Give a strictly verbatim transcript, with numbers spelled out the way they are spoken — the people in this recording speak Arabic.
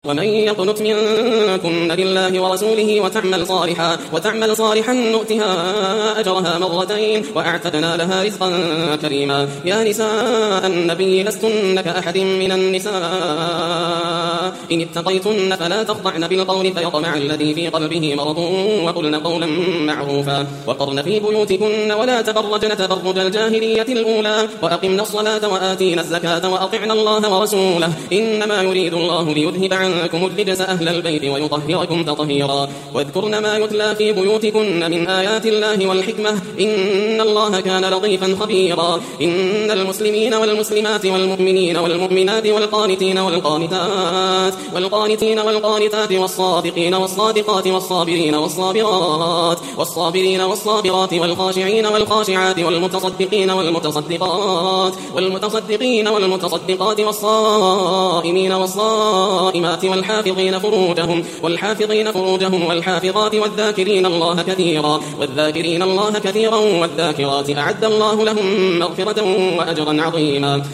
ومن يقنت منكن لله ورسوله وتعمل صالحا وتعمل صالحا نؤتها أجرها مرتين وأعتدنا لها رزقا كريما. يا نساء النبي لستن كأحد من النساء إن اتقيتن فلا تخضعن بالقول فيطمع الذي في قلبه مرض وقلن قولا معروفا وقرن في بيوتكن ولا تبرجن تبرج الجاهلية الأولى وأقمنا الصلاة وآتينا الزكاة وأطعنا الله ورسوله إنما يريد الله ليذهب عنكم الرجس أهل البيت ويطهركم تطهيرا. واذكرن ما يتلى في بيوتكن من آيات الله والحكمة إن الله كان لطيفا خبيرا. إن المسلمين والمسلمات والمؤمنين والمؤمنات والقانتين والقانتات والقانتين والقانتات والصادقين والصادقات والصابرين والصابرات والصابرين والصابرات والخاشعين والخاشعات والمتصدقين والمتصدقات والمتصدقين والمتصدقات والصائمين والصائمات والحافظين فروجهم والحافظين فروجهم والحافظات والذاكرين الله كثيرا والذاكرين الله كثيرا والذاكرات أعد الله لهم مغفرة وأجرا عظيما.